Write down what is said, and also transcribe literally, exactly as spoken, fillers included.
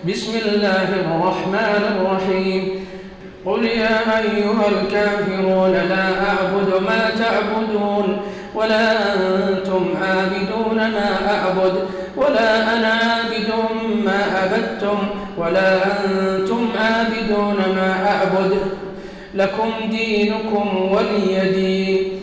بسم الله الرحمن الرحيم قل يا أيها الكافرون لا أعبد ما تعبدون ولا أنتم عابدون ما أعبد ولا أنا عابد ما عبدتم ولا أنتم عابدون ما أعبد لكم دينكم ولي دين.